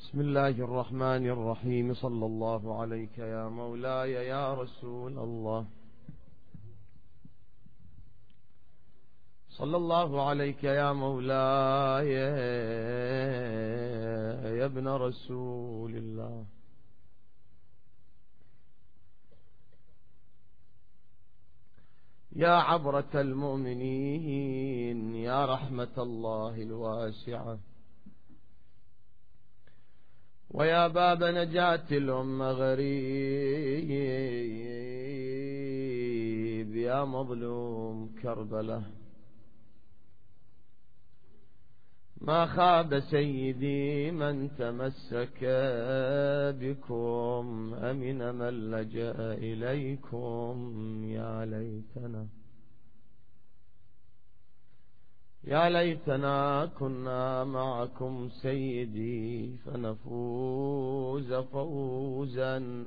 بسم الله الرحمن الرحيم. صلى الله عليك يا مولاي يا رسول الله، صلى الله عليك يا مولاي يا ابن رسول الله. يا عبرة المؤمنين، يا رحمة الله الواسعة، ويا باب نجاة الأمة غريب، يا مظلوم كربلة. ما خاب سيدي من تمسك بكم، أمن من لجأ إليكم. يا ليتنا يا ليتنا كنا معكم سيدي، فنفوز فوزا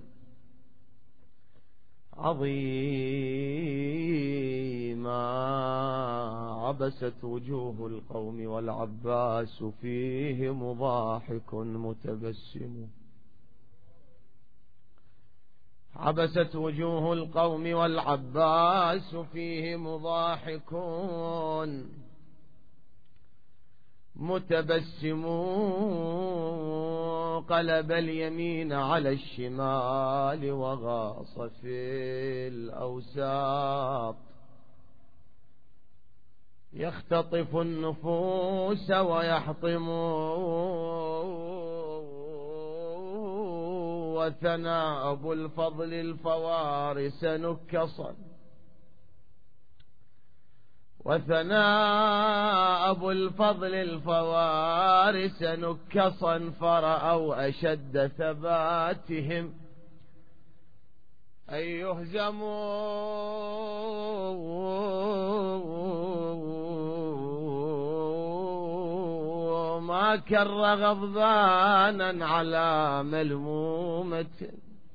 عظيما. عبست وجوه القوم والعباس فيهم ضاحك متبسم. عبست وجوه القوم والعباس فيهم ضاحك متبسم. قلب اليمين على الشمال وغاص في الأوساط، يختطف النفوس ويحطم. وثنى أبو الفضل الفوارس نكصا، وثنى أبو الفضل الفوارس نكصا. فرأوا أشد ثباتهم أن يهزموا. ما كر غضبانا على ملمومة،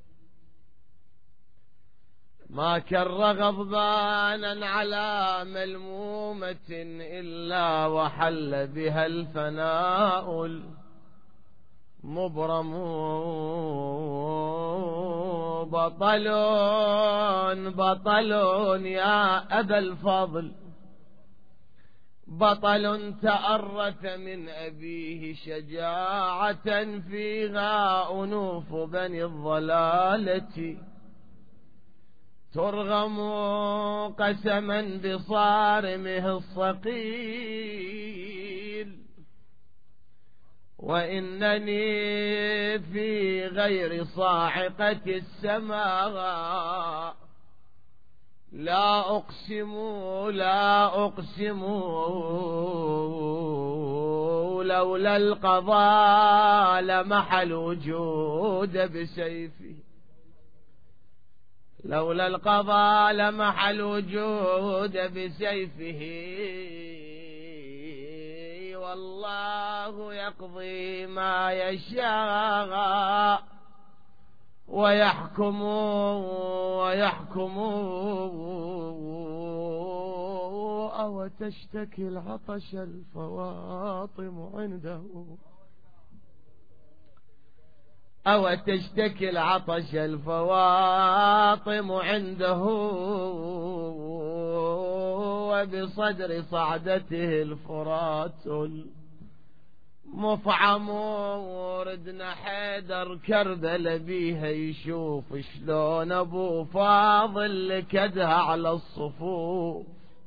ما كر غضبانا على ملمومة، إلا وحل بها الفناء المبرم. بطل يا أبا الفضل، بطل تأرث من أبيه شجاعة، فيها أنوف بني الضلالة ترغم قسما بصارمه الصقيل. وإنني في غير صاعقة السماء لا أقسم لولا القضاء لمح الوجود بسيفي، لولا القضاء لمح الوجود بسيفه. والله يقضي ما يشاء ويحكم أو تشتكي العطش الفواطم عنده، أو تشتكي العطش الفواطم عنده. وبصدر صعدته الفرات المفعم. وردنا حيدر كربل بيها يشوف شلون أبو فاضل لكدها على الصفوف،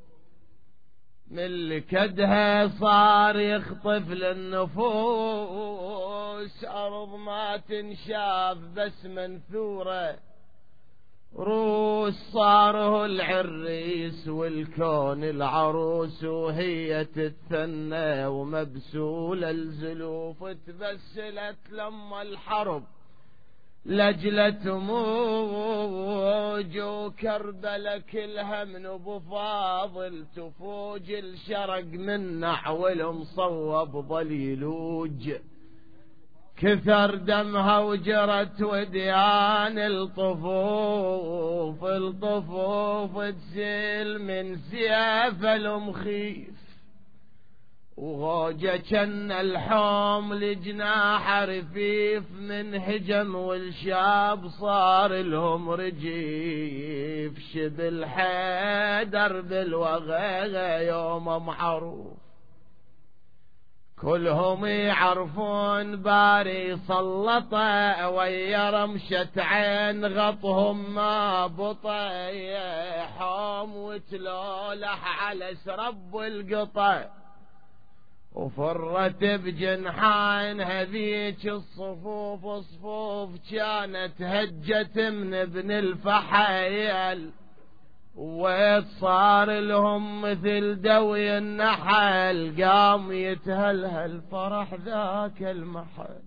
من لكدها صار يخطف للنفوس. أرض ما تنشاف بس منثورة، روس صاره العريس والكون العروس، وهي تتثنى ومبسولة الزلوف. تبسلت لما الحرب لجلت موج، وكربلة كلها من أبو فاضل تفوج. الشرق من نحو المصوب ظل يلوج، كثر دمها وجرت وديان الطفوف تسيل من سياف المخيف. وغوجة كان الحوم لجناح رفيف من هجم والشاب صار لهم رجيف شبل حيدر بالوغيغة يوم معروف كلهم يعرفون باري سلطة ويا رمشة عين غطهم ما بطي حوم وتلولح على سرب القطع وفرت بجنحان هذيك الصفوف صفوف كانت هجت من ابن الفحيل وصار لهم مثل دوي النحل قام يتهلهل فرح ذاك المحل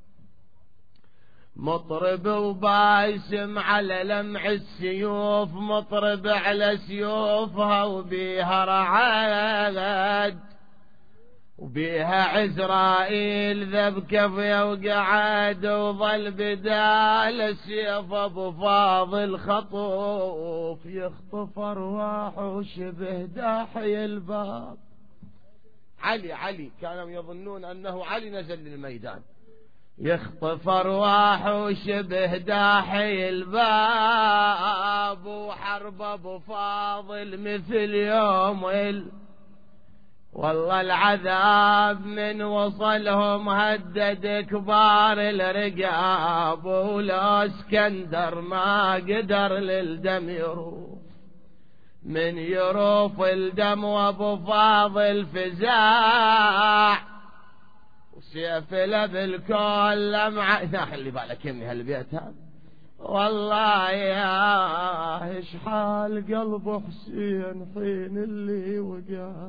مطرب وباسم على لمع السيوف مطرب على سيوفها وبيها رعاد وبيها عزرائيل ذب كفيه وقعد وظل بدال السيف ابو فاضل خطوف يخطف ارواح وشبه داحي الباب. علي كانوا يظنون انه علي نزل للميدان يخطف ارواح وشبه داحي الباب وحرب ابو فاضل مثل يوم والله العذاب من وصلهم هدد كبار الرقاب ولا اسكندر ما قدر للدم يروف من يروف الدم وابو فاضل فزاع وسيف له بالكل لمعه. خلي بالك يمي هالبيت هذا والله يا اشحال قلب حسين حين اللي وقع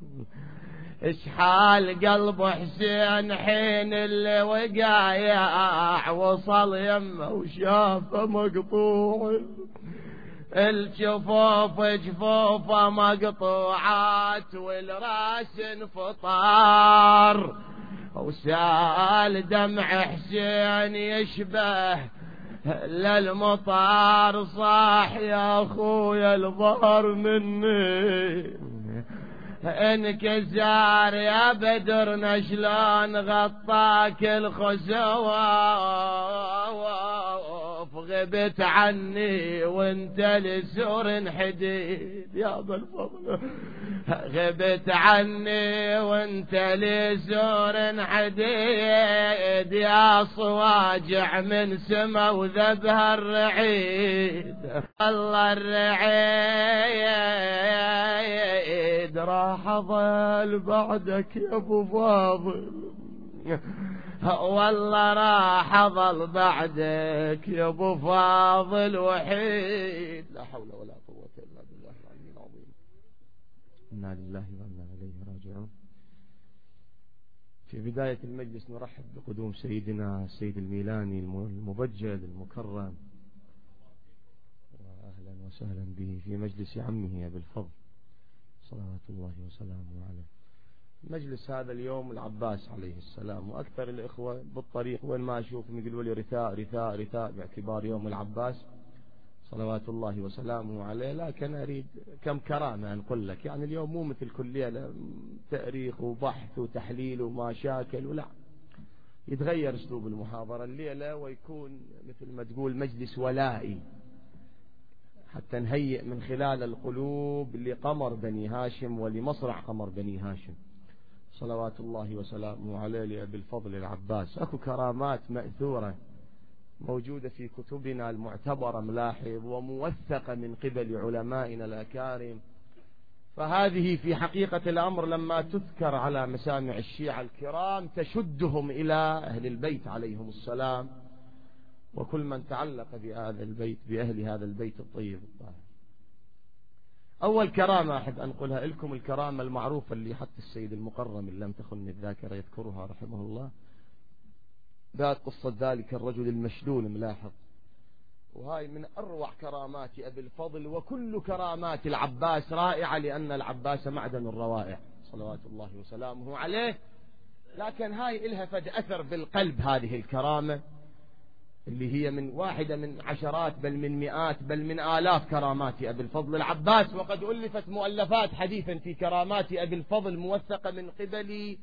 اشحال قلب حسين حين اللي وقايع وصل يمه وشافه مقطوع الجفوف جفوفه مقطوعات والراس انفطار وسال دمع حسين يشبه للمطار صاح يا اخويا الظهر مني انكسار يا بدرنا شلون غطاك الخسوف غبت عني وانت لسور حديد يا ابا الفضل غبت عني وانت لسور حديد يا صواجع من سما وذبها الرعيد الله الرعيد راح اظل بعدك يا ابو فاضل والله راح اظل بعدك يا ابو فاضل وحيد لا حول ولا قوة الا بالله العلي العظيم. انا لله وانا اليه راجعون. في بداية المجلس نرحب بقدوم سيدنا السيد الميلاني المبجل المكرم واهلا وسهلا به في مجلس عمه ابي الفضل صلوات الله وسلامه عليه. مجلس هذا اليوم العباس عليه السلام وأكثر الإخوة بالطريق وين ما أشوفهم يقولوا لي رثاء رثاء رثاء باعتبار يوم العباس صلوات الله وسلامه عليه. لكن أريد كم كرامة أنقل لك. يعني اليوم مو مثل كل ليلة تاريخ وبحث وتحليل ومشاكل ولا يتغير أسلوب المحاضرة الليلة ويكون مثل ما تقول مجلس ولائي حتى نهيئ من خلال القلوب لقمر بني هاشم ولمصرع قمر بني هاشم صلوات الله وسلامه عليه لأبي الفضل العباس. أكو كرامات مأثورة موجودة في كتبنا المعتبرة ملاحظ وموثقة من قبل علمائنا الأكارم. فهذه في حقيقة الأمر لما تذكر على مسامع الشيعة الكرام تشدهم إلى أهل البيت عليهم السلام وكل من تعلق بهذا البيت بأهل هذا البيت الطيب الطاهر. أول كرامة أحب أنقلها لكم الكرامة المعروفة اللي حتى السيد المقرم اللي لم تخن الذاكرة يذكرها رحمه الله بعد قصة ذلك الرجل المشلول ملاحظ. وهاي من أروع كرامات أبي الفضل وكل كرامات العباس رائعة لأن العباس معدن الروائع صلوات الله وسلامه عليه. لكن هاي إلها فد أثر بالقلب هذه الكرامة اللي هي من واحدة من عشرات بل من مئات بل من آلاف كرامات أبي الفضل العباس. وقد ألفت مؤلفات حديثا في كرامات أبي الفضل موثقة من قبل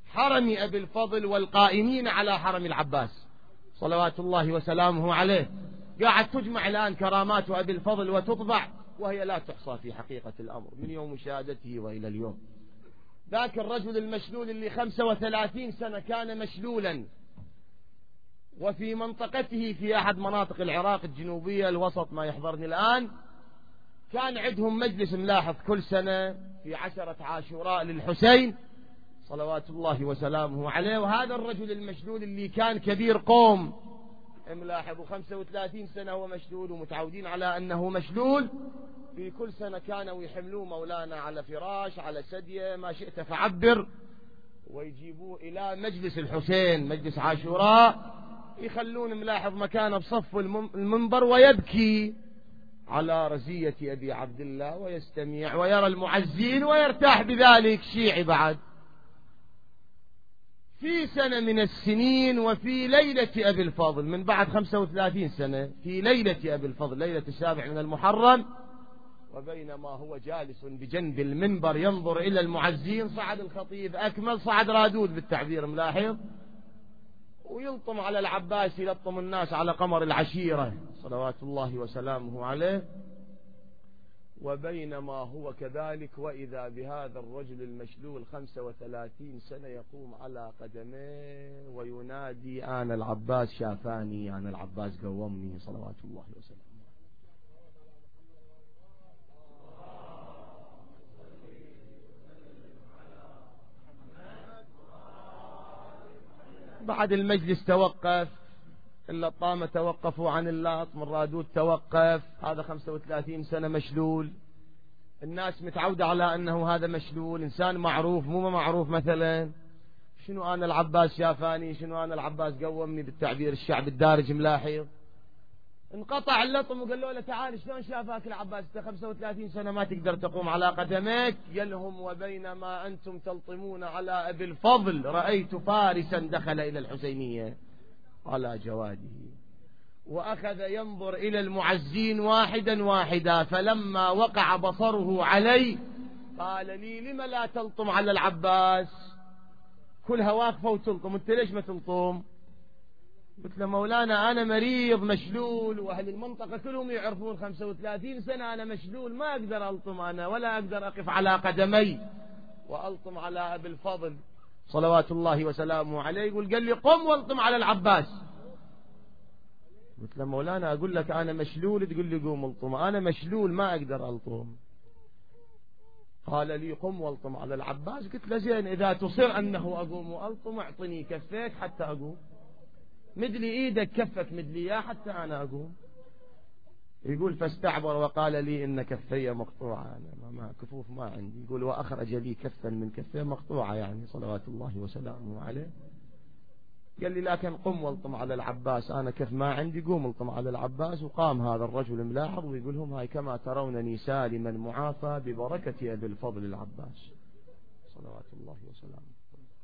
حرم أبي الفضل والقائمين على حرم العباس صلوات الله وسلامه عليه. قاعد تجمع الآن كرامات أبي الفضل وتطبع وهي لا تحصى في حقيقة الأمر من يوم مشاهدته وإلى اليوم. ذاك الرجل المشلول اللي 35 سنة كان مشلولا، وفي منطقته في أحد مناطق العراق الجنوبية الوسط ما يحضرني الآن، كان عندهم مجلس ملاحظ كل سنة في 10 عاشوراء للحسين صلوات الله وسلامه عليه. وهذا الرجل المشلول اللي كان كبير قوم، ملاحظوا 35 سنة هو مشلول ومتعودين على أنه مشلول، في كل سنة كانوا يحملوه مولانا على فراش على سدية ما شئت فعبر، ويجيبوه إلى مجلس الحسين مجلس عاشوراء، يخلون ملاحظ مكانه بصف المنبر ويبكي على رزية أبي عبد الله ويستمع ويرى المعزين ويرتاح بذلك. شيعي بعد. في سنة من السنين وفي ليلة أبي الفضل من بعد 35 سنة، في ليلة أبي الفضل ليلة 7 من المحرم، وبينما هو جالس بجنب المنبر ينظر إلى المعزين، صعد الخطيب أكمل، صعد رادود بالتعبير ملاحظ، ويلطم على العباس، يلطم الناس على قمر العشيرة صلوات الله وسلامه عليه. وبينما هو كذلك وإذا بهذا الرجل المشلول 35 سنة يقوم على قدميه وينادي أنا العباس شافاني، أنا العباس قومني صلوات الله وسلامه. بعد المجلس توقف، اللطامة توقفوا عن اللطم، الرادود توقف، هذا 35 سنة مشلول، الناس متعودة على أنه هذا مشلول، إنسان معروف مو معروف مثلا شنو أنا العباس شافاني، شنو أنا العباس قومني بالتعبير الشعب الدارج ملاحظ. انقطع اللطم وقال له تعال شلون شافاك العباس، انت 35 سنة ما تقدر تقوم على قدميك. قالهم وبينما أنتم تلطمون على أبي الفضل رأيت فارسا دخل إلى الحسينية على جواده، وأخذ ينظر إلى المعزين واحدا واحدا، فلما وقع بصره علي قال لي لم لا تلطم على العباس، كلها واقفة وتلطم، انت ليش ما تلطم؟ قلت له مولانا أنا مريض مشلول، وأهل المنطقة كلهم يعرفون 35 سنة أنا مشلول، ما أقدر ألطم أنا ولا أقدر أقف على قدمي وألطم على أبي الفضل صلوات الله وسلامه عليه. يقول قال لي قم والطم على العباس. قلت له مولانا أقول لك أنا مشلول تقول لي قوم الطم، أنا مشلول ما أقدر ألطم. قال لي قم والطم على العباس. قلت له زين إذا تصر أنه أقوم وألطم اعطني كفيك حتى أقوم، مدلي إيدك كفك مدلي إياه حتى أنا أقوم. يقول فاستعبر وقال لي إن كفي مقطوعة، أنا ما كفوف ما عندي. يقول وأخرج لي كفا من كفي مقطوعة يعني صلوات الله وسلامه عليه. قال لي لكن قم والطم على العباس، أنا كف ما عندي، قوم الطم على العباس. وقام هذا الرجل ملاحظ ويقول لهم هاي كما ترونني سالما معافى ببركة أبي الفضل العباس صلوات الله وسلامه.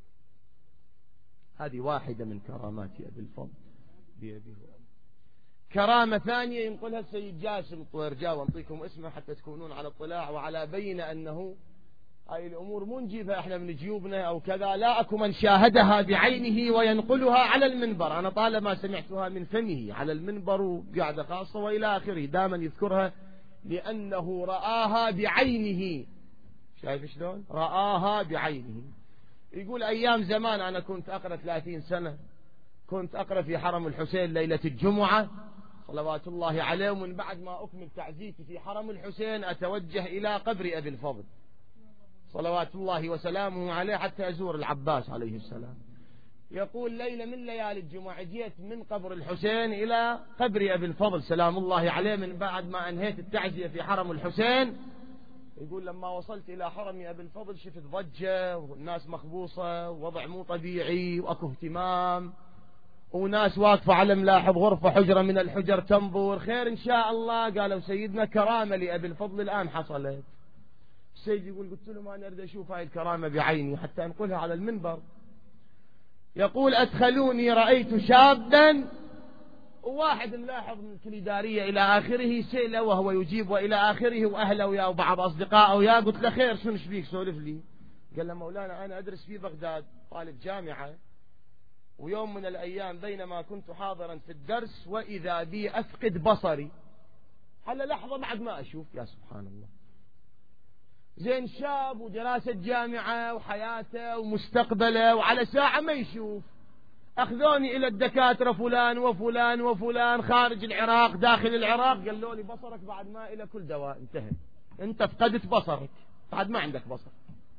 هذه واحدة من كرامات أبي الفضل بأبيه. كرامة ثانية ينقلها السيد جاسم الطويرجاوي، وانطيكم اسمه حتى تكونون على اطلاع وعلى بينة أنه هاي الأمور مو نجيبها احنا من جيوبنا أو كذا، لا، أكو من شاهدها بعينه وينقلها على المنبر. أنا طالما سمعتها من فمه على المنبر وقاعدة خاصة وإلى آخره، دائما يذكرها لأنه رآها بعينه. شايف شلون؟ رآها بعينه. يقول أيام زمان أنا كنت أقرأ 30 سنة، كنت أقرأ في حرم الحسين ليلة الجمعة صلوات الله عليه، ومن بعد ما أكمل تعزيتي في حرم الحسين أتوجه إلى قبر أبي الفضل صلوات الله وسلامه عليه حتى أزور العباس عليه السلام. يقول ليلة من ليالي الجمعة جيت من قبر الحسين إلى قبر أبي الفضل سلام الله عليه من بعد ما أنهيت التعزية في حرم الحسين. يقول لما وصلت إلى حرم أبي الفضل شفت ضجة والناس مخبوصة ووضع مو طبيعي وأكو اهتمام وناس واقفة على ملاحظ غرفة حجرة من الحجر تنظر. خير إن شاء الله. قالوا سيدنا كرامة لأبي الفضل الآن حصلت. السيد يقول قلت له ما أريد أشوف هاي الكرامة بعيني حتى أنقلها على المنبر. يقول أدخلوني رأيت شابا، وواحد ملاحظ من الكليدارية إلى آخره سئله وهو يجيب وإلى آخره، وأهله ويا وبعض أصدقائه ويا. قلت له خير شنو شبيك سولف لي؟ قال له مولانا أنا أدرس في بغداد طالب جامعة، ويوم من الأيام بينما كنت حاضرا في الدرس وإذا بي أفقد بصري على لحظة بعد ما أشوف. يا سبحان الله، زين شاب ودراسة جامعة وحياته ومستقبله وعلى ساعة ما يشوف. أخذوني إلى الدكاترة فلان وفلان وفلان خارج العراق داخل العراق، قالوا لي بصرك بعد ما إلى كل دواء انتهى، أنت فقدت بصرك بعد ما عندك بصر.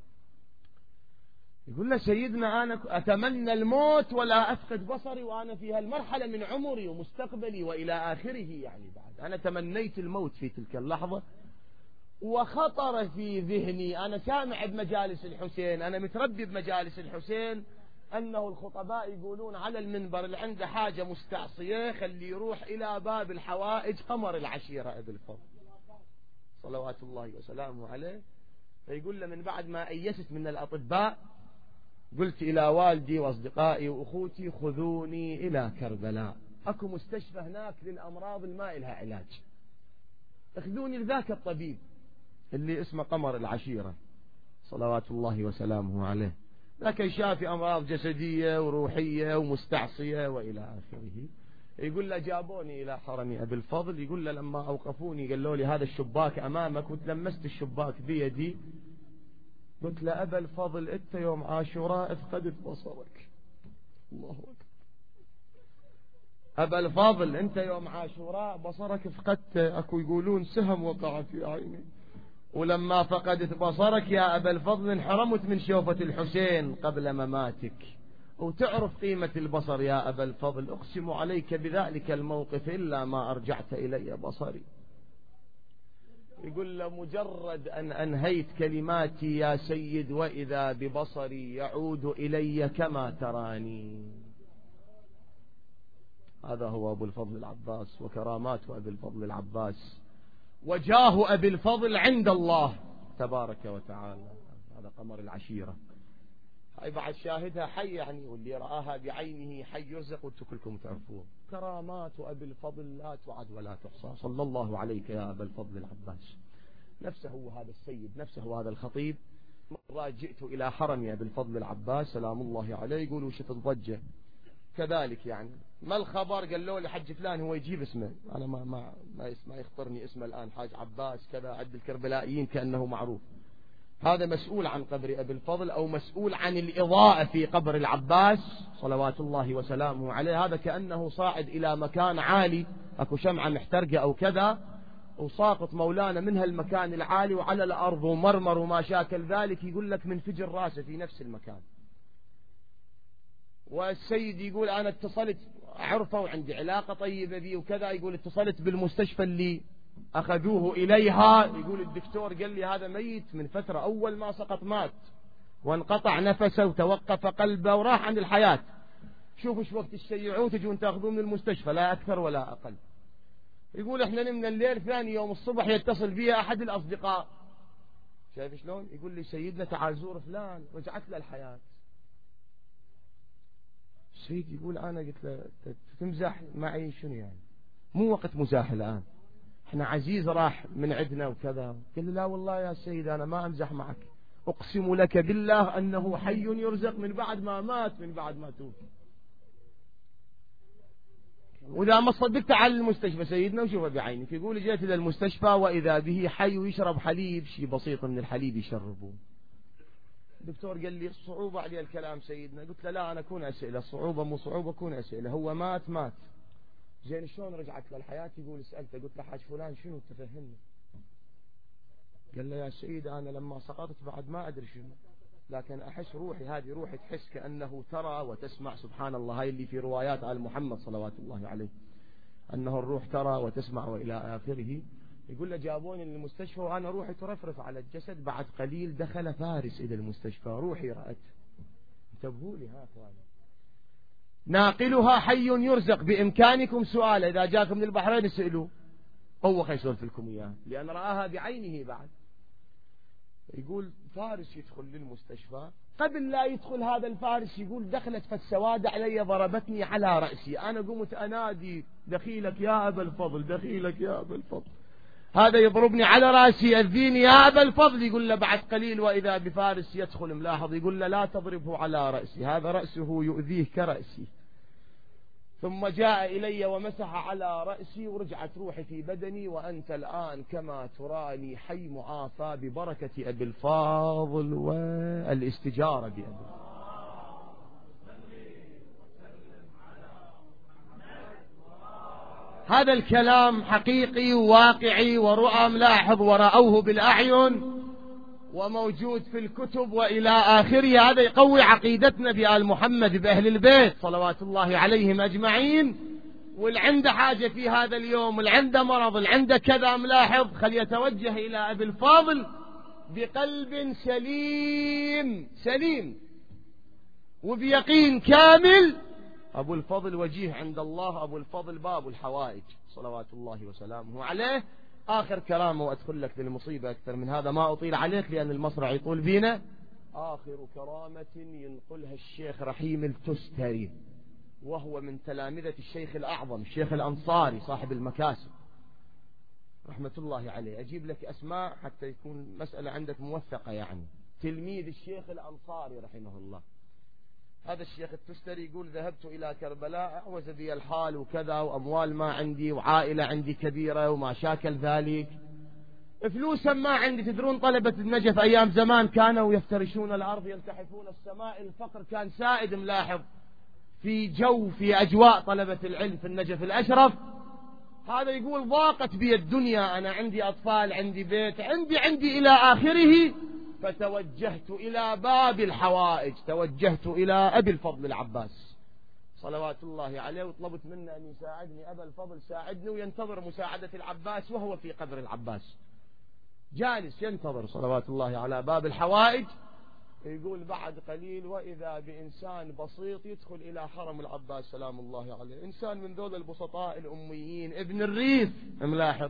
يقول له سيدنا أنا أتمنى الموت ولا أفقد بصري وأنا في هالمرحلة من عمري ومستقبلي وإلى آخره، يعني بعد أنا تمنيت الموت في تلك اللحظة. وخطر في ذهني، أنا سامع بمجالس الحسين، أنا متربي بمجالس الحسين، أنه الخطباء يقولون على المنبر اللي عنده حاجة مستعصية خلي يروح إلى باب الحوائج قمر العشيرة أبي الفضل صلوات الله وسلامه عليه. فيقول له من بعد ما أيست من الأطباء قلت إلى والدي وأصدقائي وأخوتي خذوني إلى كربلاء، أكو مستشفى هناك للأمراض ما إلها علاج، اخذوني لذاك الطبيب اللي اسمه قمر العشيرة صلوات الله وسلامه عليه، ذاك يشافي أمراض جسدية وروحية ومستعصية وإلى آخره. يقول له جابوني إلى حرم أبي الفضل، يقول له لما أوقفوني قالوا لي هذا الشباك أمامك، وتلمست الشباك بيدي، قلت له أبا الفضل أنت يوم عاشوراء افقدت بصرك. الله أكبر. أبا الفضل أنت يوم عاشوراء بصرك فقدت، أكو يقولون سهم وقع في عيني، ولما فقدت بصرك يا أبا الفضل انحرمت من شوفة الحسين قبل مماتك، وتعرف قيمة البصر يا أبا الفضل، أقسم عليك بذلك الموقف إلا ما أرجعت إلي بصري. يقول له مجرد أن أنهيت كلماتي يا سيد وإذا ببصري يعود إلي كما تراني. هذا هو أبو الفضل العباس وكرامات أبي الفضل العباس وجاه أبي الفضل عند الله تبارك وتعالى. هذا قمر العشيرة، هاي بعد شاهدها حي يعني، واللي رآها بعينه حي يرزق، وانتم كلكم تعرفون. كرامات أبي الفضل لا تعد ولا تحصى، صلى الله عليك يا أبا الفضل العباس. نفسه هو هذا السيد، نفسه هو هذا الخطيب. مرة جئت إلى حرم أبي الفضل العباس سلام الله عليه، يقولوا شفت الضجة كذلك يعني، ما الخبر؟ قال له لحج فلان هو يجيب اسمه، أنا ما يخطرني اسمه الآن، حاج عباس كذا، عد الكربلائيين كأنه معروف. هذا مسؤول عن قبر أبي الفضل أو مسؤول عن الإضاءة في قبر العباس صلوات الله وسلامه عليه. هذا كأنه صاعد إلى مكان عالي، أكو شمعة محترقة أو كذا، وساقط مولانا منها المكان العالي وعلى الأرض ومرمر وما شاكل ذلك، يقول لك من فجر راسه في نفس المكان. والسيد يقول أنا اتصلت، عرفه وعندي علاقة طيبة بي وكذا، يقول اتصلت بالمستشفى اللي أخذوه إليها، يقول الدكتور قال لي هذا ميت من فترة، أول ما سقط مات وانقطع نفسه وتوقف قلبه وراح عن الحياة. شوفوا شو وقت تشيعوه تجون تأخذوه من المستشفى، لا أكثر ولا أقل. يقول احنا نمنا الليل، ثاني يوم الصبح يتصل بي أحد الأصدقاء، شايف شلون؟ يقول لي سيدنا تعال زور فلان، رجعت له الحياة. السيد يقول أنا قلت له تمزح معي شنو يعني؟ مو وقت مزاح الآن، احنا عزيز راح من عندنا وكذا. قال لي لا والله يا سيد أنا ما أمزح معك، أقسم لك بالله أنه حي يرزق من بعد ما مات، من بعد ما توفي. وإذا ما صدقت على المستشفى سيدنا وشوفه بعينك. يقول جيت إلى المستشفى وإذا به حي يشرب حليب، شيء بسيط من الحليب يشربون. الدكتور قال لي الصعوبة علي الكلام سيدنا، قلت له لا أنا أكون أسئلة، صعوبة مو صعوبة أكون أسئلة، هو مات. زين شلون رجعت للحياة؟ يقول سألته، قلت له حاج فلان شنو تفهمني؟ قال له يا سيد أنا لما سقطت بعد ما أدري شنو، لكن أحس روحي، هذه روحي تحس كأنه ترى وتسمع. سبحان الله، هاي اللي في روايات آل محمد صلوات الله عليه، أنه الروح ترى وتسمع وإلى آخره. يقول له جابوني للمستشفى وأنا روحي ترفرف على الجسد، بعد قليل دخل فارس إلى المستشفى، روحي رأت. انتبهوا لي ها أخواني، ناقلها حي يرزق. بإمكانكم سؤال إذا جاكم من البحرين اسألوا، هو خيسولف لكم إياه لأن رآها بعينه. بعد يقول فارس يدخل للمستشفى، قبل لا يدخل هذا الفارس يقول دخلت فالسواد علي ضربتني على رأسي، أنا قمت أنادي دخيلك يا أبا الفضل، دخيلك يا أبا الفضل. هذا يضربني على رأسي يأذيني يا أبا الفضل. يقول له بعد قليل وإذا بفارس يدخل ملاحظ يقول له لا تضربه على رأسي، هذا رأسه يؤذيه كرأسي. ثم جاء إلي ومسح على رأسي ورجعت روحي في بدني، وأنت الآن كما تراني حي معافى ببركة أبي الفاضل والاستجارة بأبي الفاضل. هذا الكلام حقيقي وواقعي ورؤى ملاحظ ورأوه بالأعين وموجود في الكتب وإلى آخره. هذا يقوي عقيدتنا بآل محمد بأهل البيت صلوات الله عليهم أجمعين. واللي عنده حاجة في هذا اليوم، اللي عنده مرض، اللي عنده كذا ملاحظ، خل يتوجه إلى أبي الفاضل بقلب سليم وبيقين كامل. أبو الفضل وجيه عند الله، أبو الفضل باب الحوائج صلوات الله وسلامه عليه. آخر كلامه وأدخل لك في المصيبة أكثر من هذا ما أطيل عليك لأن المصرع يطول بينا. آخر كرامة ينقلها الشيخ رحيم التستري، وهو من تلامذة الشيخ الأعظم الشيخ الأنصاري صاحب المكاسب رحمة الله عليه. أجيب لك أسماء حتى يكون مسألة عندك موثقة. يعني تلميذ الشيخ الأنصاري رحمه الله. هذا الشيخ التستري يقول ذهبت إلى كربلاء، أعوز بي الحال وكذا، وأموال ما عندي، وعائلة عندي كبيرة وما شاكل ذلك، فلوسا ما عندي. تدرون طلبة النجف أيام زمان كانوا يفترشون الأرض يلتحفون السماء. الفقر كان سائد ملاحظ في أجواء طلبة العلم في النجف الأشرف. هذا يقول ضاقت بي الدنيا، أنا عندي أطفال، عندي بيت، عندي إلى آخره. فتوجهت إلى باب الحوائج، توجهت إلى أبي الفضل العباس صلوات الله عليه، وطلبت منه أن يساعدني. أبا الفضل ساعدني، وينتظر مساعدة العباس وهو في قبر العباس جالس ينتظر صلوات الله على باب الحوائج. يقول بعد قليل وإذا بإنسان بسيط يدخل إلى حرم العباس سلام الله عليه، إنسان من ذول البسطاء الأميين ابن الريف ملاحظ.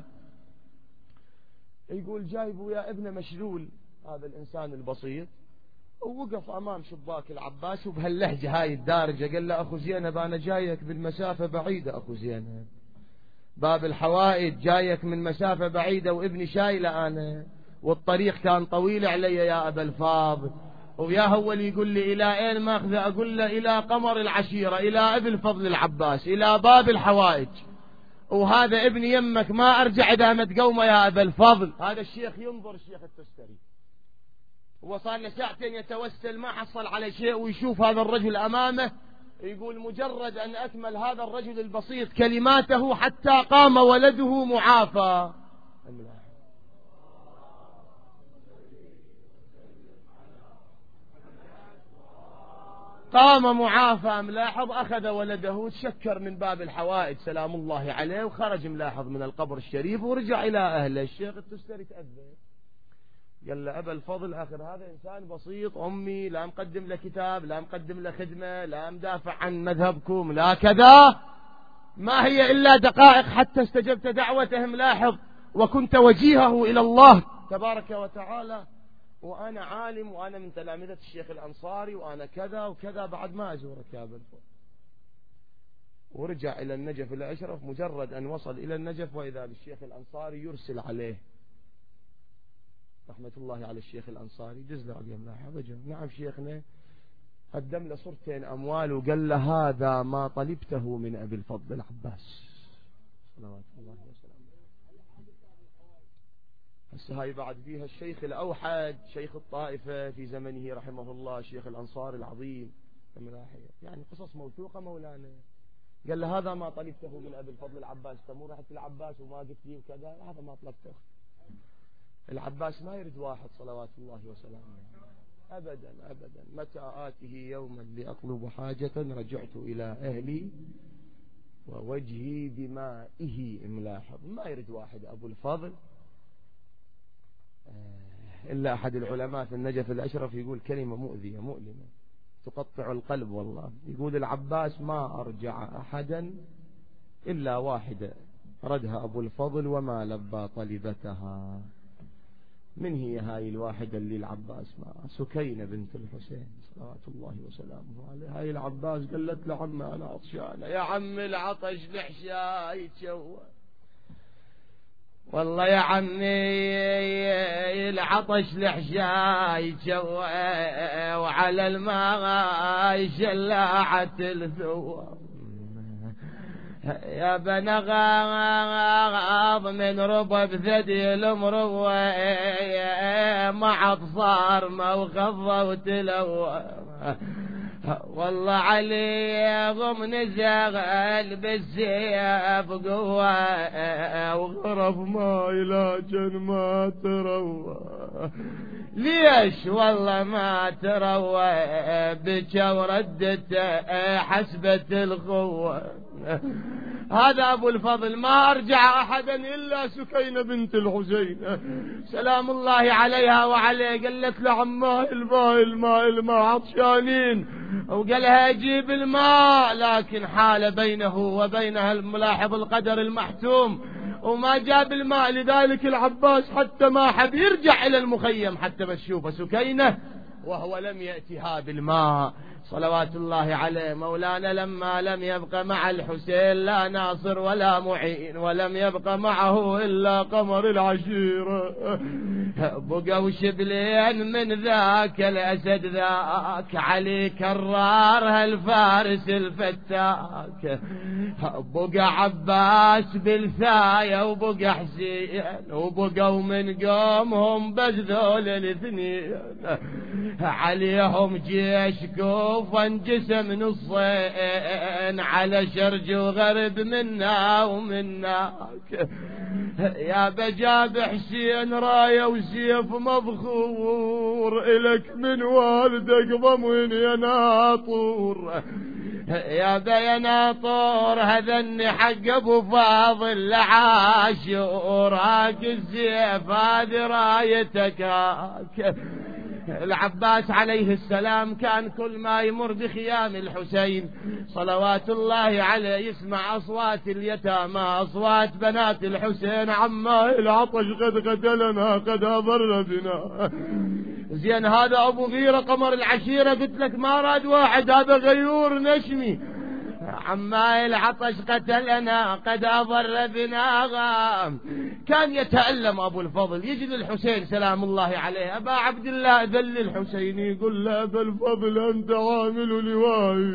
يقول جايبه يا ابن مشلول هذا الإنسان البسيط، ووقف أمام شباك العباس وبهاللهجة هاي الدارجة قال له أخو زينب أنا جايك بالمسافة بعيدة، أخو زينب باب الحوائج جايك من مسافة بعيدة، وابني شايلة أنا، والطريق كان طويل علي يا أبا الفاضل. ويا هو اللي يقول لي إلى أين ماخذ؟ أقول له إلى قمر العشيرة، إلى أبي الفضل العباس، إلى باب الحوائج، وهذا ابني يمك ما أرجع إذا متقومة يا أبا الفضل. هذا الشيخ ينظر الشيخ التستري، وصار له ساعتين يتوسل ما حصل على شيء، ويشوف هذا الرجل أمامه. يقول مجرد أن أكمل هذا الرجل البسيط كلماته حتى قام ولده معافى. قام معافى ملاحظ، أخذ ولده تشكر من باب الحوائج سلام الله عليه، وخرج ملاحظ من القبر الشريف ورجع إلى أهله. الشيخ التستري تأذى، قال له أبا الفضل آخر هذا إنسان بسيط أمي، لا مقدم له كتاب، لا مقدم له خدمة، لا مدافع عن مذهبكم، لا كذا، ما هي إلا دقائق حتى استجبت دعوته ملاحظ، وكنت وجيهه إلى الله تبارك وتعالى، وأنا عالم وأنا من تلامذة الشيخ الأنصاري وأنا كذا وكذا، بعد ما أزورك يا أبا الفضل. ورجع إلى النجف الأشرف. مجرد أن وصل إلى النجف وإذا بالشيخ الأنصاري يرسل عليه رحمة الله على الشيخ الأنصاري، دز له عليه ملاحظ. نعم شيخنا، قدم له صورتين أموال وقال له هذا ما طلبته من أبي الفضل العباس صلوات الله وسلامه. هسه هاي بعد فيها الشيخ الأوحد شيخ الطائفة في زمنه رحمه الله الشيخ الأنصاري العظيم، يعني قصص موثوقة مولانا. قال له هذا ما طلبته من أبي الفضل العباس، تمو رحت العباس وما قلت لي وكذا، هذا ما طلبته. العباس ما يرد واحد صلوات الله وسلامه أبدا أبدا. متى آته يوما لأطلب حاجة رجعت إلى أهلي ووجهي بمائه ملاحظ. ما يرد واحد أبو الفضل. إلا أحد العلماء في النجف الأشرف يقول كلمة مؤذية مؤلمة تقطع القلب والله. يقول العباس ما أرجع أحدا إلا واحدة ردها أبو الفضل وما لبى طلبتها. من هي هاي الواحدة اللي العباس ما؟ سكينة بنت الحسين صلوات الله وسلامه عليه. هاي العباس قالت له عم أنا عطشانة. يا عم العطش لحشاي تشوى. والله يا عمي العطش لحشاي وعلى الماء شلاعة الثوى يا بنغاض من ربب ثدي المروى ما عاد صار موخضة وتلوى والله عليهم نزغل بالسيف قوة وغرف ماي لكن ما تروى ليش والله ما تروى بكى وردته حسبة القوة هذا أبو الفضل ما أرجع أحدا إلا سكينة بنت الحسين سلام الله عليها وعليه. قالت لعماه الماء عطشانين وقالها أجيب الماء لكن حال بينه وبينها الملاحظ القدر المحتوم وما جاب الماء لذلك العباس حتى ما حب يرجع إلى المخيم حتى بتشوفه سكينة وهو لم يأتها بالماء صلوات الله عليه. مولانا لما لم يبق مع الحسين لا ناصر ولا معين ولم يبق معه إلا قمر العشيرة بقوا شبلين من ذاك الأسد ذاك علي كرار هالفارس الفتاك بقى عباس بالثاية وبقى حسين وبقوا من قومهم بس ذول الاثنين عليهم جيش كوفا انجسم نصين على شرج وغرب منا ومناك يا بجاب حسين راية وسيف مبخور إلك من والدك ضمن يا ناطور يا بيناطور هذني حق ابو فاضل لعاشور هاك السيف هذه رايتك هاك. العباس عليه السلام كان كل ما يمر بخيام الحسين صلوات الله عليه يسمع أصوات اليتامى أصوات بنات الحسين عما العطش قد قتلنا قد أضر بنا. زين هذا أبو غيرة قمر العشيرة قلت لك ما راد واحد هذا غيور نشمي عما العطش قتلنا قد أضر بنا غام. كان يتألم أبو الفضل يجي للحسين سلام الله عليه أبا عبد الله ذل الحسين يقول له أبا الفضل أنت عامل لواي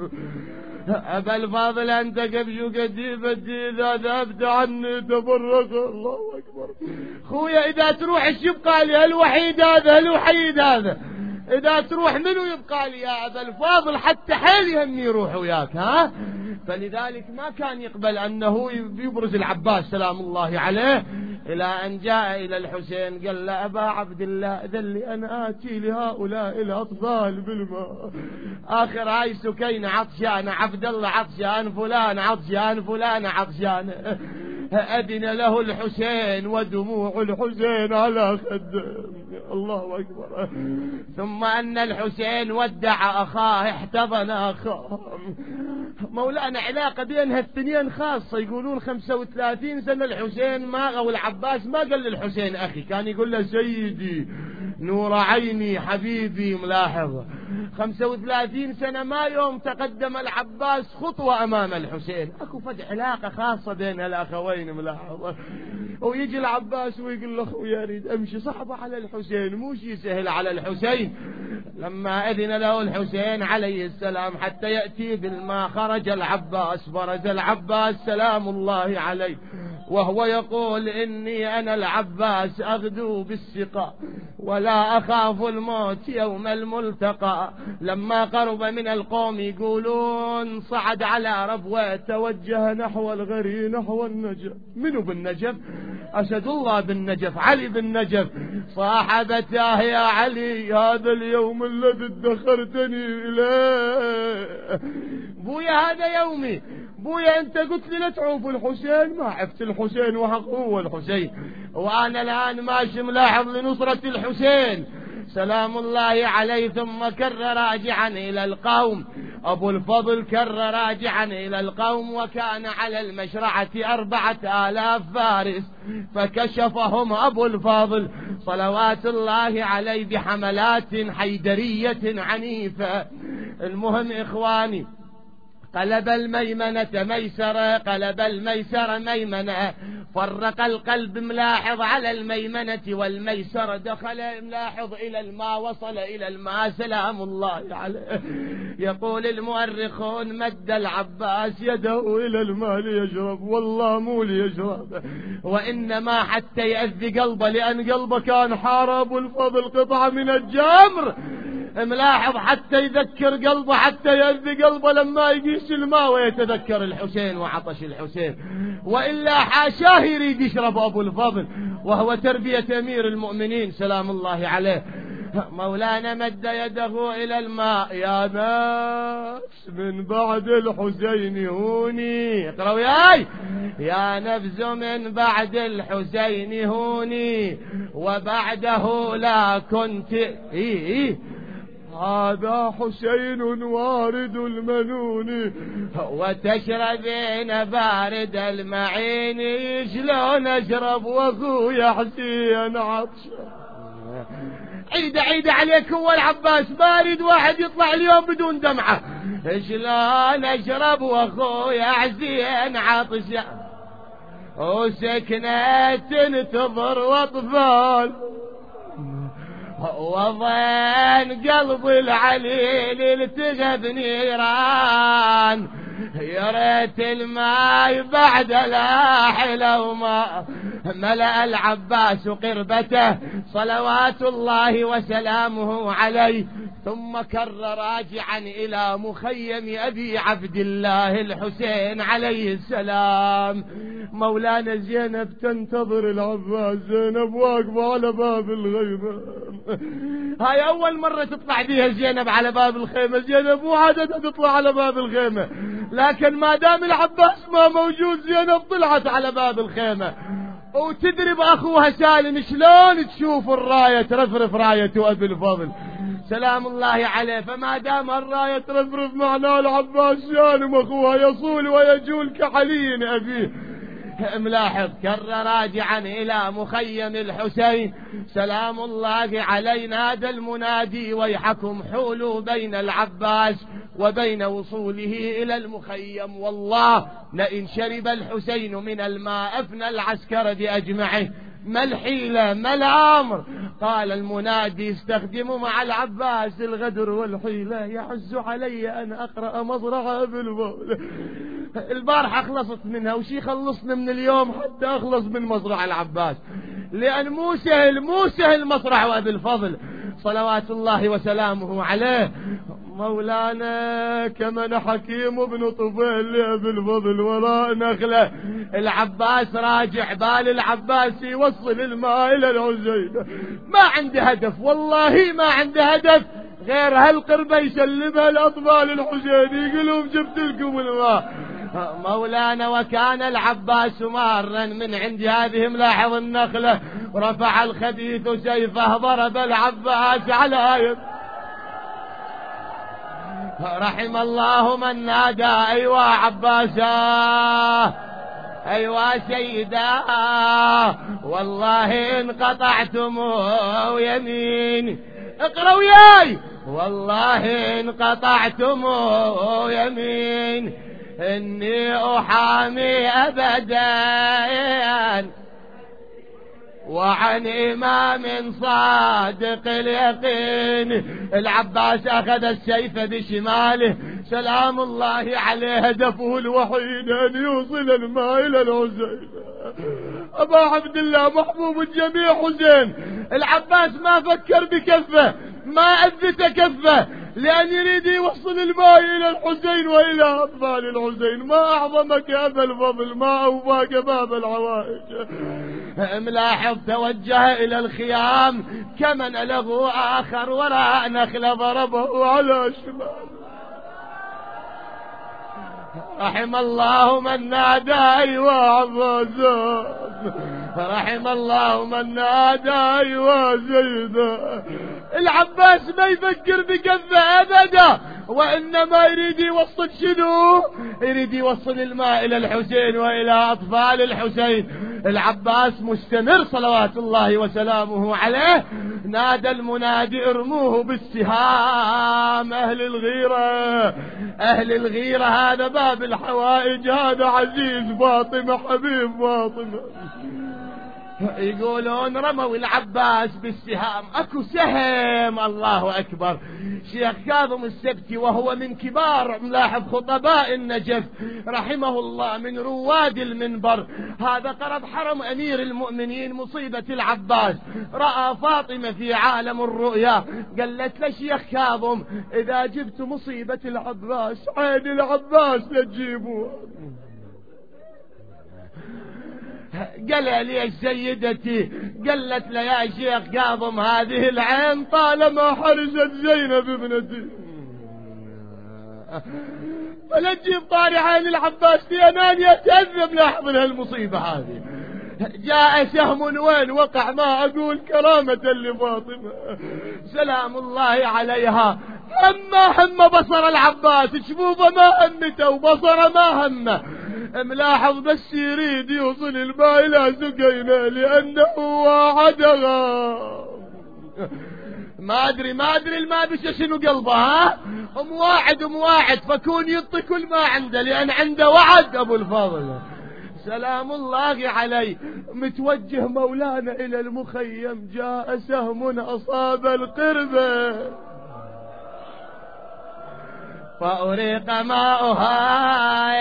أبا الفضل أنت قبش قديبتي إذا ذهبت عني تبرك الله أكبر. خويا إذا تروح ايش يبقى لي الوحيد هذا الوحيد هذا إذا تروح منه يبقى لي يا أبا الفاضل حتى حيل يهمني يروح وياك ها. فلذلك ما كان يقبل أنه يبرز العباس سلام الله عليه إلى أن جاء إلى الحسين قال له أبا عبد الله ذلي أنا آتي لهؤلاء الأطفال بالماء آخر هاي سكينة عطشان عبد الله عطشان فلان عطشان فلان عطشان أذن له الحسين ودموع الحسين على خده الله أكبر. ثم أن الحسين ودع أخاه احتضن أخاه. مولانا علاقة بين هالثنين خاصة يقولون 35 سنة الحسين ما أو العباس ما قال للحسين أخي كان يقول له سيدي نور عيني حبيبي ملاحظة 35 سنة ما يوم تقدم العباس خطوة أمام الحسين أكو فد علاقة خاصة بين الأخوين ملاحظة. ويجي العباس ويقول له أخويا أريد أمشي صعبة على الحسين مو شي سهل على الحسين. لما أذن له الحسين عليه السلام حتى يأتي بالماء خرج العباس برز العباس سلام الله عليه وهو يقول إني أنا العباس أغدو بالسقاء ولا أخاف الموت يوم الملتقى. لما قرب من القوم يقولون صعد على ربوة توجه نحو الغري نحو النجف. منو بالنجف؟ أسد الله بالنجف علي بالنجف. صاحبتاه يا علي هذا اليوم الذي ادخرتني إليه بويا هذا يومي بويا انت قلت لي لا تعوف الحسين ما عفت الحسين وهو الحسين وانا الان ماشي ملاحظ لنصرة الحسين سلام الله عليه. ثم كر راجعا الى القوم ابو الفضل كر راجعا الى القوم وكان على المشرعة 4000 فارس فكشفهم ابو الفضل صلوات الله عليه بحملات حيدرية عنيفة. المهم اخواني قلب الميمنة ميسرة، قلب الميسرة ميمنة، فرق القلب ملاحظ على الميمنة والميسرة، دخل ملاحظ إلى الماء، وصل إلى الماء سلام الله عليه. يقول المؤرخون مد العباس يده إلى الماء ليشرب، والله مو ليشرب، وإنما حتى يأذي قلبه، لأن قلبه كان حارب الفضل قطعة من الجمر، ملاحظ حتى يذكر قلبه، حتى يأذي قلبه لما يقيس الماء ويتذكر الحسين وعطش الحسين، وإلا حاشاه يريد يشرب أبو الفضل، وهو تربية أمير المؤمنين سلام الله عليه. مولانا مد يده إلى الماء، يا ناس من بعد الحسين هوني، اقرأوا ياي، يا نفس من بعد الحسين هوني، وبعده لا كنت هذا حسين وارد المنون، وتشربين بارد المعين، شلون اشرب واخويا حسين عطشان. عيد عليك هو العباس، بارد واحد يطلع اليوم بدون دمعة، شلون اشرب واخويا حسين عطشان، وسكنة تنتظر واطفال، وضين قلب العليل التقى نيران، يا ريت الماء بعد لاحل وما ملأ العباس قربته صلوات الله وسلامه عليه، ثم كر راجعا إلى مخيم أبي عبد الله الحسين عليه السلام. مولانا زينب تنتظر العباس، زينب واقفة على باب الخيمة، هاي أول مرة تطلع بيها زينب على باب الخيمة، زينب مو عادتها تطلع على باب الخيمة، لكن ما دام العباس ما موجود زينب طلعت على باب الخيمة، وتدري بأخوها سالم شلون تشوف الراية ترفرف راية أبي الفضل سلام الله عليه، فما دام الراية ترفرف معناه العباس سالم أخوها يصول ويجول كحلين أبيه. ملاحظ كر راجعا إلى مخيم الحسين سلام الله عليه، نادى المنادي ويحكم حولوا بين العباس وبين وصوله إلى المخيم، والله لئن شرب الحسين من الماء أفنى العسكر بأجمعه، ما الحيلة ما الأمر. قال المنادي استخدموا مع العباس الغدر والحيلة، يحز علي أن أقرأ مصرع بالفضل، البارحة خلصت منها وشي خلصنا من اليوم حتى أخلص من مصرع العباس، لأن مو سهل مصرع وأبي الفضل صلوات الله وسلامه عليه. مولانا كمن حكيم بن طفيل لأبي الفضل وراء نخلة، العباس راجع، بال العباس يوصل الماء إلى الحسين، ما عنده هدف، والله ما عنده هدف غير هالقربة يسلمها الأطفال الحسين، يقولون جبت لكم الماء. مولانا وكان العباس مارا من عند هذه ملاحظ النخلة، رفع الخبيث سيفه ضرب العباس على يد، رحم الله من نادى أيوا عباسا أيوا سيدا، والله إن قطعتم يمين، اقرأوا ياي، والله إن قطعتم يمين إني أحامي أبدا وعن إمام صادق اليقين. العباس أخذ السيف بشماله سلام الله عليه، هدفه الوحيد أن يوصل الماء إلى الحسين. أبا عبد الله محبوب الجميع حسين، العباس ما فكر بكفه، ما أثبت كفه، لأن يريد يوصل الماء إلى الحسين وإلى أطفال الحسين. ما أعظمك يا أبا الفضل، ما أوفاك باب العوائج. ملاحظ توجه إلى الخيام، كمن له آخر وراء نخل ضربه على شمال. رحم الله من نادى أيوا عباسا، رحم الله من نادى أيوا زيدا. العباس ما يفكر بكفه أبدا، وإنما يريد يوصل شنو؟ يريد يوصل الماء إلى الحسين وإلى أطفال الحسين. العباس مستمر صلوات الله وسلامه عليه. نادى المنادي ارموه بالسهام. أهل الغيرة، أهل الغيرة، هذا باب الحوائج، هذا عزيز فاطمة حبيب فاطمة. يقولون رموا العباس بالسهام. اكو سهم، الله اكبر. شيخ كاظم السبتي وهو من كبار ملاحظ خطباء النجف رحمه الله، من رواد المنبر، هذا قرب حرم امير المؤمنين مصيبة العباس، رأى فاطمة في عالم الرؤيا، قالت له شيخ كاظم اذا جبت مصيبة العباس عين العباس لتجيبوه. قال لي سيدتي، قالت له يا شيخ كاظم هذه العين طالما حرزت زينب ابنتي، فلا تجيب طاري عين العباس في أناني أتأذب لاحظ هالمصيبة هذه. جاء سهم وين وقع ما أقول كرامة لفاطمة سلام الله عليها. هم بصر العباس، شبوبه ما همته وبصره ما همه، ملاحظ بس يريد يوصل الماء إلى سقينة لأنه وعدها. ما أدري الماء بش شنو قلبه، ها مواعد فكون يطي كل ما عنده لأن عنده وعد. أبو الفضل سلام الله عليه متوجه مولانا إلى المخيم، جاء سهم أصاب القربة فأريق ماؤها.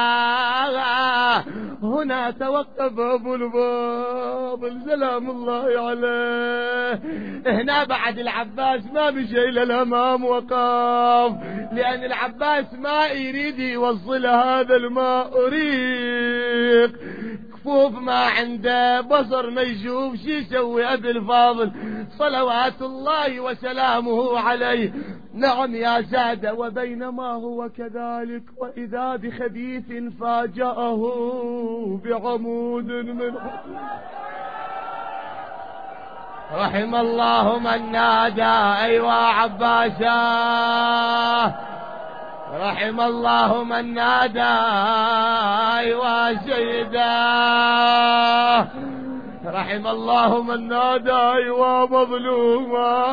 هنا توقف أبو الفاضل سلام الله عليه. هنا بعد العباس ما مشي إلى الأمام وقف، لأن العباس ما يريد يوصل هذا الماء، أريق كفوف ما عنده، بصر ما يشوف، شي يسوي أبي الفاضل صلوات الله وسلامه عليه. نعم يا سادة، وبينما هو كذلك وإذا بخبيث فاجأه بعمود من رحم الله من نادى أيوا عباسا، رحم الله من نادى أيوا سيدا، رحم الله من نادى أيوا مظلوما.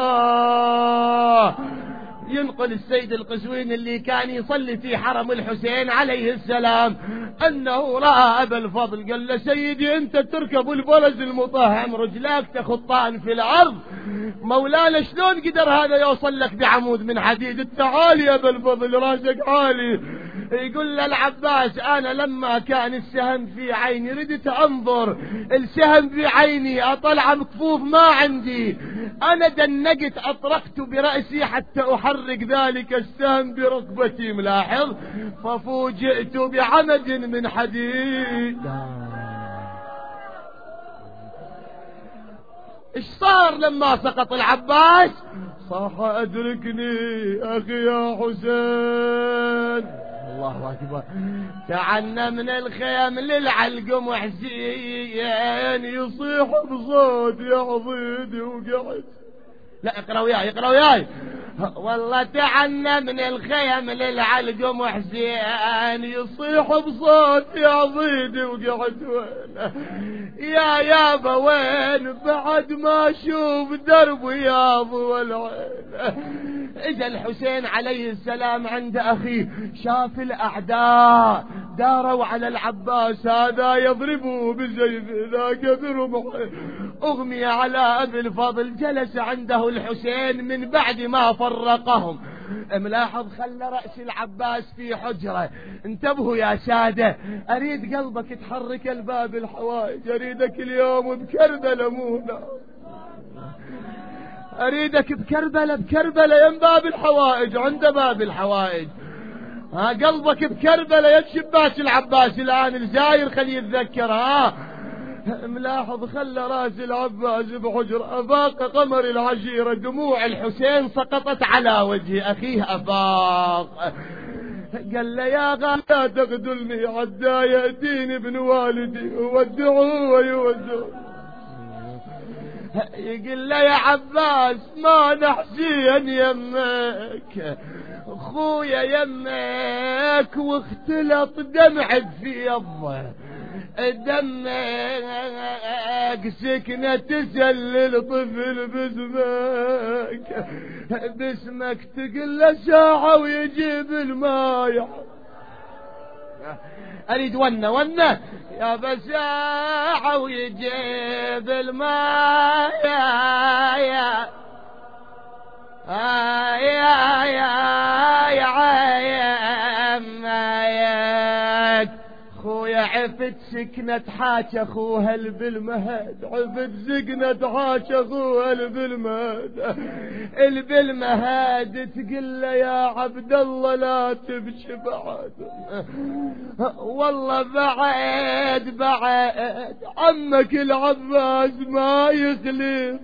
ينقل السيد القزوين اللي كان يصلي في حرم الحسين عليه السلام أنه رأى أبا الفضل، قال له سيدي أنت تركب الفرس المطهم رجلاك تخطان في الأرض، مولانا شلون قدر هذا يوصل لك بعمود من حديد؟ التعالي يا أبا الفضل راسك عالي. يقول له العباس أنا لما كان السهم في عيني ردت أنظر السهم في عيني أطلع مكفوف ما عندي، أنا دنقت أطرقت برأسي حتى أحرك ذلك السهم بركبتي، ملاحظ، ففوجئت بعمد من حديد. إيش صار لما سقط العباس؟ صاح أدركني أخي يا حسين، الله أكبر، تعنا من الخيم للعلقم وحسين يصيح بصوت يا عضيدي وقعد. لا اقرأ وياي والله تعنا من الخيم للعلقم وحسين يصيح بصوت يا عضيدي وقعد. وين يا يابا وين بعد ما اشوف درب ياض والعين. اجا الحسين عليه السلام عند اخيه، شاف الاعداء داروا على العباس، هذا يضربه بسيف ذاك برمح، اغمي على ابي الفضل، جلس عنده الحسين من بعد ما فرقهم. ملاحظ خلى رأس العباس في حجرة. انتبهوا يا سادة، اريد قلبك تحرك الباب الحوائج، اريدك اليوم بكربلة مونا، اريدك بكربلة يم باب الحوائج، عند باب الحوائج، ها قلبك بكربلة يد شباك العباس الآن الزاير خليه يتذكر. ها ملاحظ خلى راس العباس بحجر، أفاق قمر العشيرة، دموع الحسين سقطت على وجه أخيه، أفاق قال له يا غالي لا تقتلني حتى يأتيني ابن والدي وودعوه ويودعوه. يقول له يا عباس ما نحزين يمك، خويا يمك واختلط دمعك في يضه، دمك سكنة تسلل طفل باسمك، باسمك تقل ساعة ويجيب الماء. أريد ونة يا بساعة ويجيب الماء يا عمايك. خويا عفت سكنة حاج اخوها بالمهد، عفت سكنة حاج اخوها بالمهد، بالمهد تقول له يا عبد الله لا تبكي بعد، والله بعد عمك العباس ما يخلف،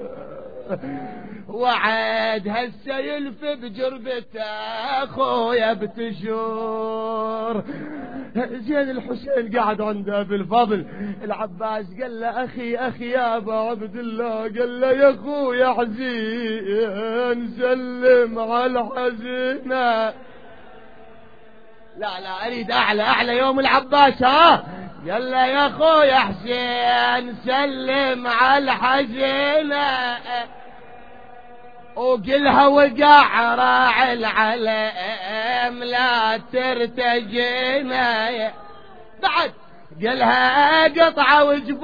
وعاد هسه يلف بجربته اخويا بتشور. زين الحسين قاعد عنده بالفضل، العباس قال له اخي يا ابا عبد الله، قال له يا اخويا حزين سلم على الحزينه. لا اريد اعلى يوم العباس. قال له يا اخويا حسين سلم على الحزينه، وقلها وقع راعي العلم لا ترتجينا، بعد قلها قطعة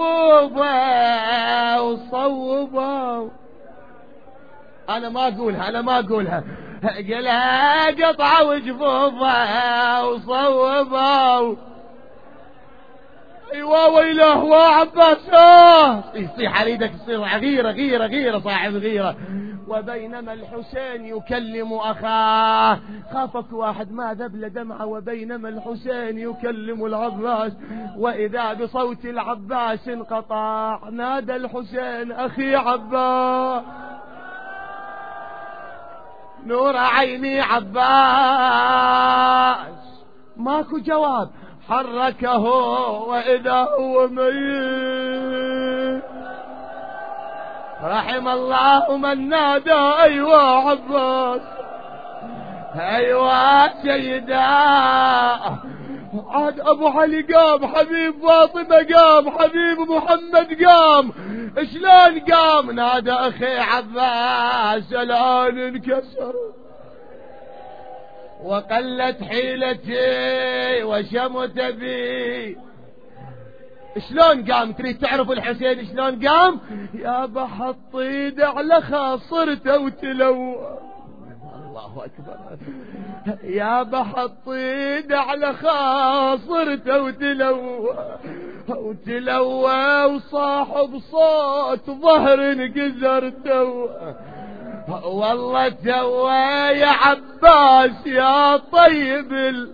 وجبوبة وصوبة. أنا ما أقولها قلها قطعة وجبوبة وصوبة. ايوا ويله وعباس يصيح على يدك، يصير غيرة صاحب غيرة. وبينما الحسين يكلم أخاه، خافك واحد ما ذبل دمعة، وبينما الحسين يكلم العباس وإذا بصوت العباس انقطع. نادى الحسين أخي عباس، نور عيني عباس، ماكو جواب. حركه وإذا هو ميت، رحم الله من نادى أيوة عباس، أيوة سيدا. عاد أبو علي قام، حبيب فاطمة قام، حبيب محمد قام، شلون قام؟ نادى أخي عباس الآن انكسر وقلت حيلتي وشمت بي. شلون قام؟ تريد تعرف الحسين شلون قام؟ يا بحط ايده على خاصرته وتلوى. الله أكبر. يا بحط ايده على خاصرته وتلوى وصاحب صوت ظهر انقزر توه، والله توه يا عباس يا طيب.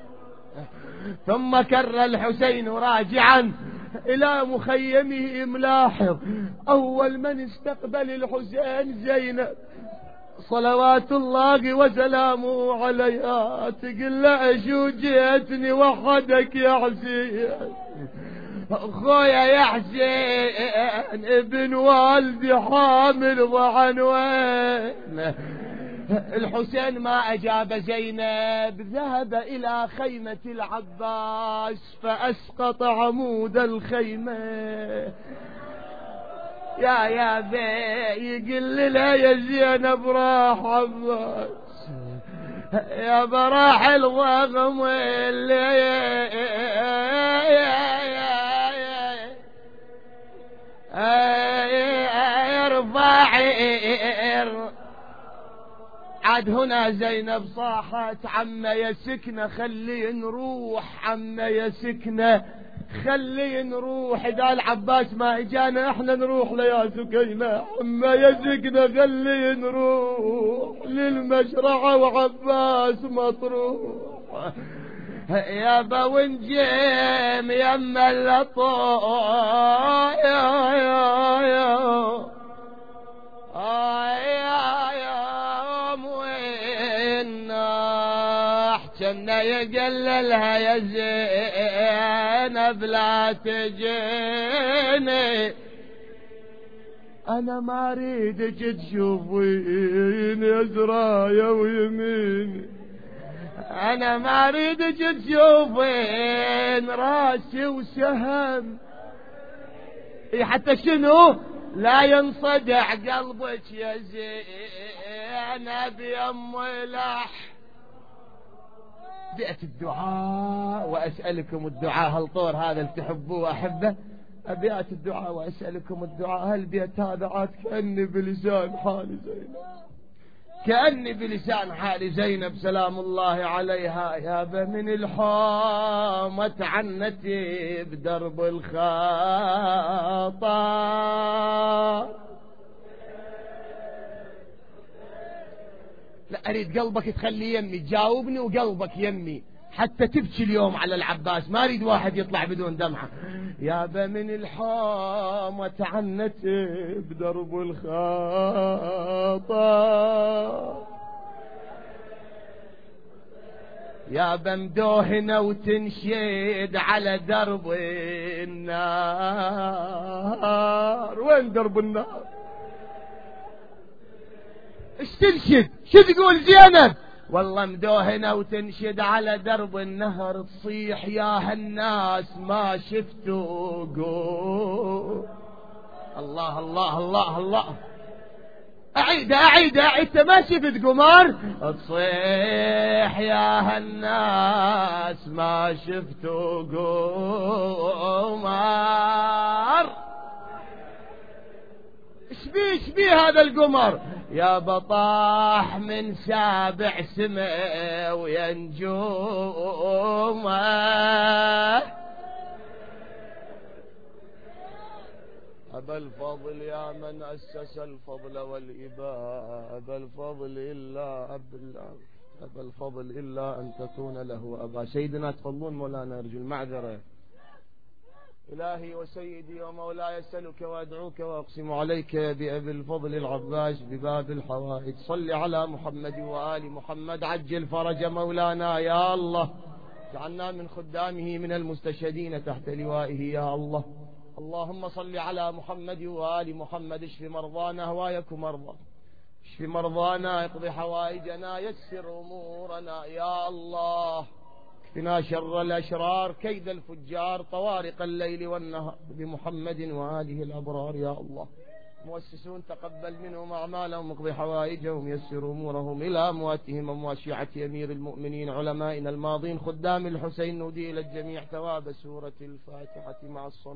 ثم كر الحسين راجعا إلى مخيمه ملاحظ أول من استقبل الحسين زينب صلوات الله وسلامه عليها، تقول له شو جيتني وحدك يا حسين؟ خويا يا حسين ابن والدي حامل ضعن وين؟ الحسين ما أجاب زينب، ذهب إلى خيمة العباس فأسقط عمود الخيمة. يا بي يقل له يا زينب راح عباس، يا براح الضغم اللي يرفع. عاد هنا زينب صاحت عما يا سكنة خلي نروح، عما يا سكنة خلي نروح، إذا العباس ما إجانا احنا نروح ليا سكينة، عما يا سكنة خلي نروح للمشرعة وعباس مطروح. يا بونجيم يما اللطوع يا كنا يقللها يا زينب لا تجيني، انا ما اريدك تشوفين يا زرايا ويميني، أنا ما أريدك تشوفين راسي وسهم، حتى شنو لا ينصدع قلبك يا زينب يا أم لح. بيئة الدعاء وأسألكم الدعاء، هل طور هذا اللي تحبوه أحبه؟ أبيات الدعاء وأسألكم الدعاء. هالبيت هذا عاد كأني بلسان حال زينب، كأني بلسان حال زينب سلام الله عليها. يابا من الحومة تعنتي بدرب الخطا، لا أريد قلبك تخلي يمي، تجاوبني وقلبك يمي حتى تبكي اليوم على العباس، ما أريد واحد يطلع بدون دمعة. يابا من الحومة تعنتي بدرب الخطا، يابا مدوهنة وتنشد على درب النار. وين درب النار؟ ايش تنشد؟ شو تقول زينب؟ والله مدوهنة وتنشد على درب النهر، تصيح يا هالناس ما شفتوا قول. الله الله الله الله، أعيد ما شفت قمر. تصيح يا هالناس ما شفتوا قمر. ايش بيه هذا القمر؟ يا بطاح من سابع سماء وينجومه، أبا الفضل يا من أسس الفضل والإباء، أبا الفضل إلا أن تكون له أبا. سيدنا تفضلون مولانا، أرجو المعذرة. إلهي وسيدي ومولاي أسألك وأدعوك وأقسم عليك بأبي الفضل العباس بباب الحوائج، صل على محمد وآل محمد، عجل فرج مولانا يا الله، جعلنا من خدامه من المستشهدين تحت لوائه يا الله. اللهم صل على محمد وآل محمد، اشف مرضانا هوايك مرضى، اشف مرضانا، اقضي حوائجنا، يسر أمورنا يا الله، اكفنا شر الأشرار، كيد الفجار، طوارق الليل والنهار، بمحمد وآله الأبرار يا الله. مؤسسون تقبل منهم أعمالهم، اقضي حوائجهم، يسر أمورهم، إلى أمواتهم أموات شيعة أمير المؤمنين علمائنا الماضين خدام الحسين، نودي إلى الجميع ثواب سورة الفاتحة مع الصلاة.